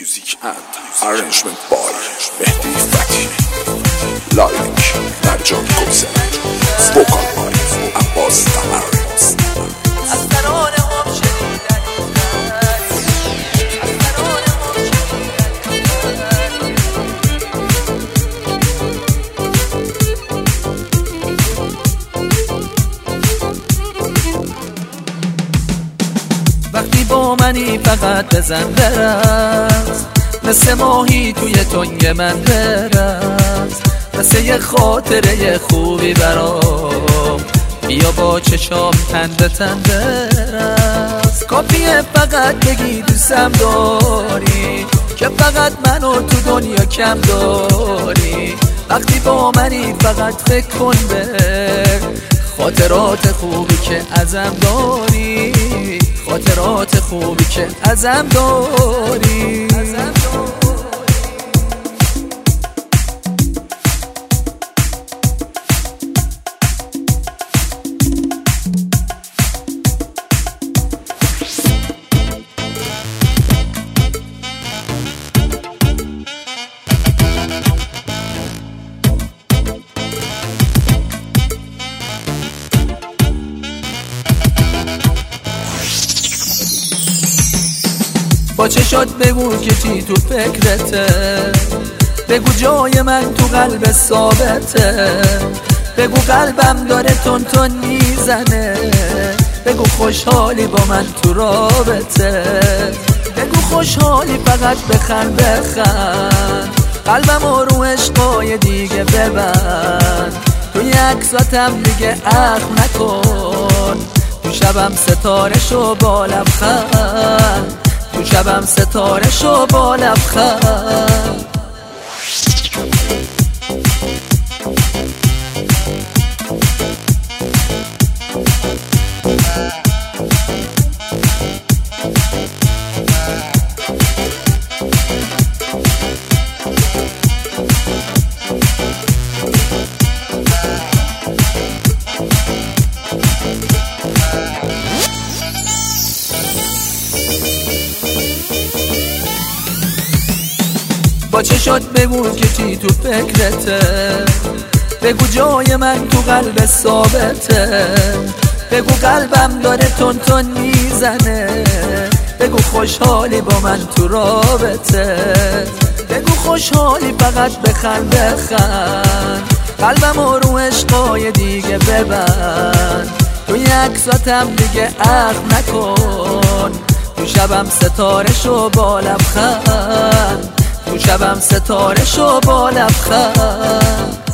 Music and arrangement by Mehdi Fatih. Like Marjan Kousar. Spoken by Abbas Tamari. وقتی با منی فقط بزن برقص، مثل ماهی توی تنگ من برقص، مثل یه خاطره خوبی برام بیا با چشام تنده تنده رقص. کافیه فقط بگی دوستم داری که فقط منو تو دنیا کم داری. وقتی با منی فقط فکر کن به خاطرات خوبی که ازم داری، خاطرات خوبی که ازم داری. با چشات بگو که چی تو فکرته، بگو جای من تو قلب ثابته، بگو قلبم داره تون تون میزنه، بگو خوشحالی با من تو رابطه، بگو خوشحالی فقط بخند بخند، قلبم رو عشقای دیگه ببند، توی عکساتم دیگه عقل نکن، تو شبم ستاره شو با لبخند، تو شبم ستاره شو با لبخند. با چشات بگو که چی تو فکرته، بگو جای من تو قلب ثابته، بگو قلبم داره تون تون میزنه، بگو خوشحالی با من تو رابطه، بگو خوشحالی فقط بخند بخند، قلبم رو عشقای دیگه ببند، توی عکساتم دیگه عقل نکن، تو شبم ستاره شو با لبخند، تو شبم ستاره شو با لبخند.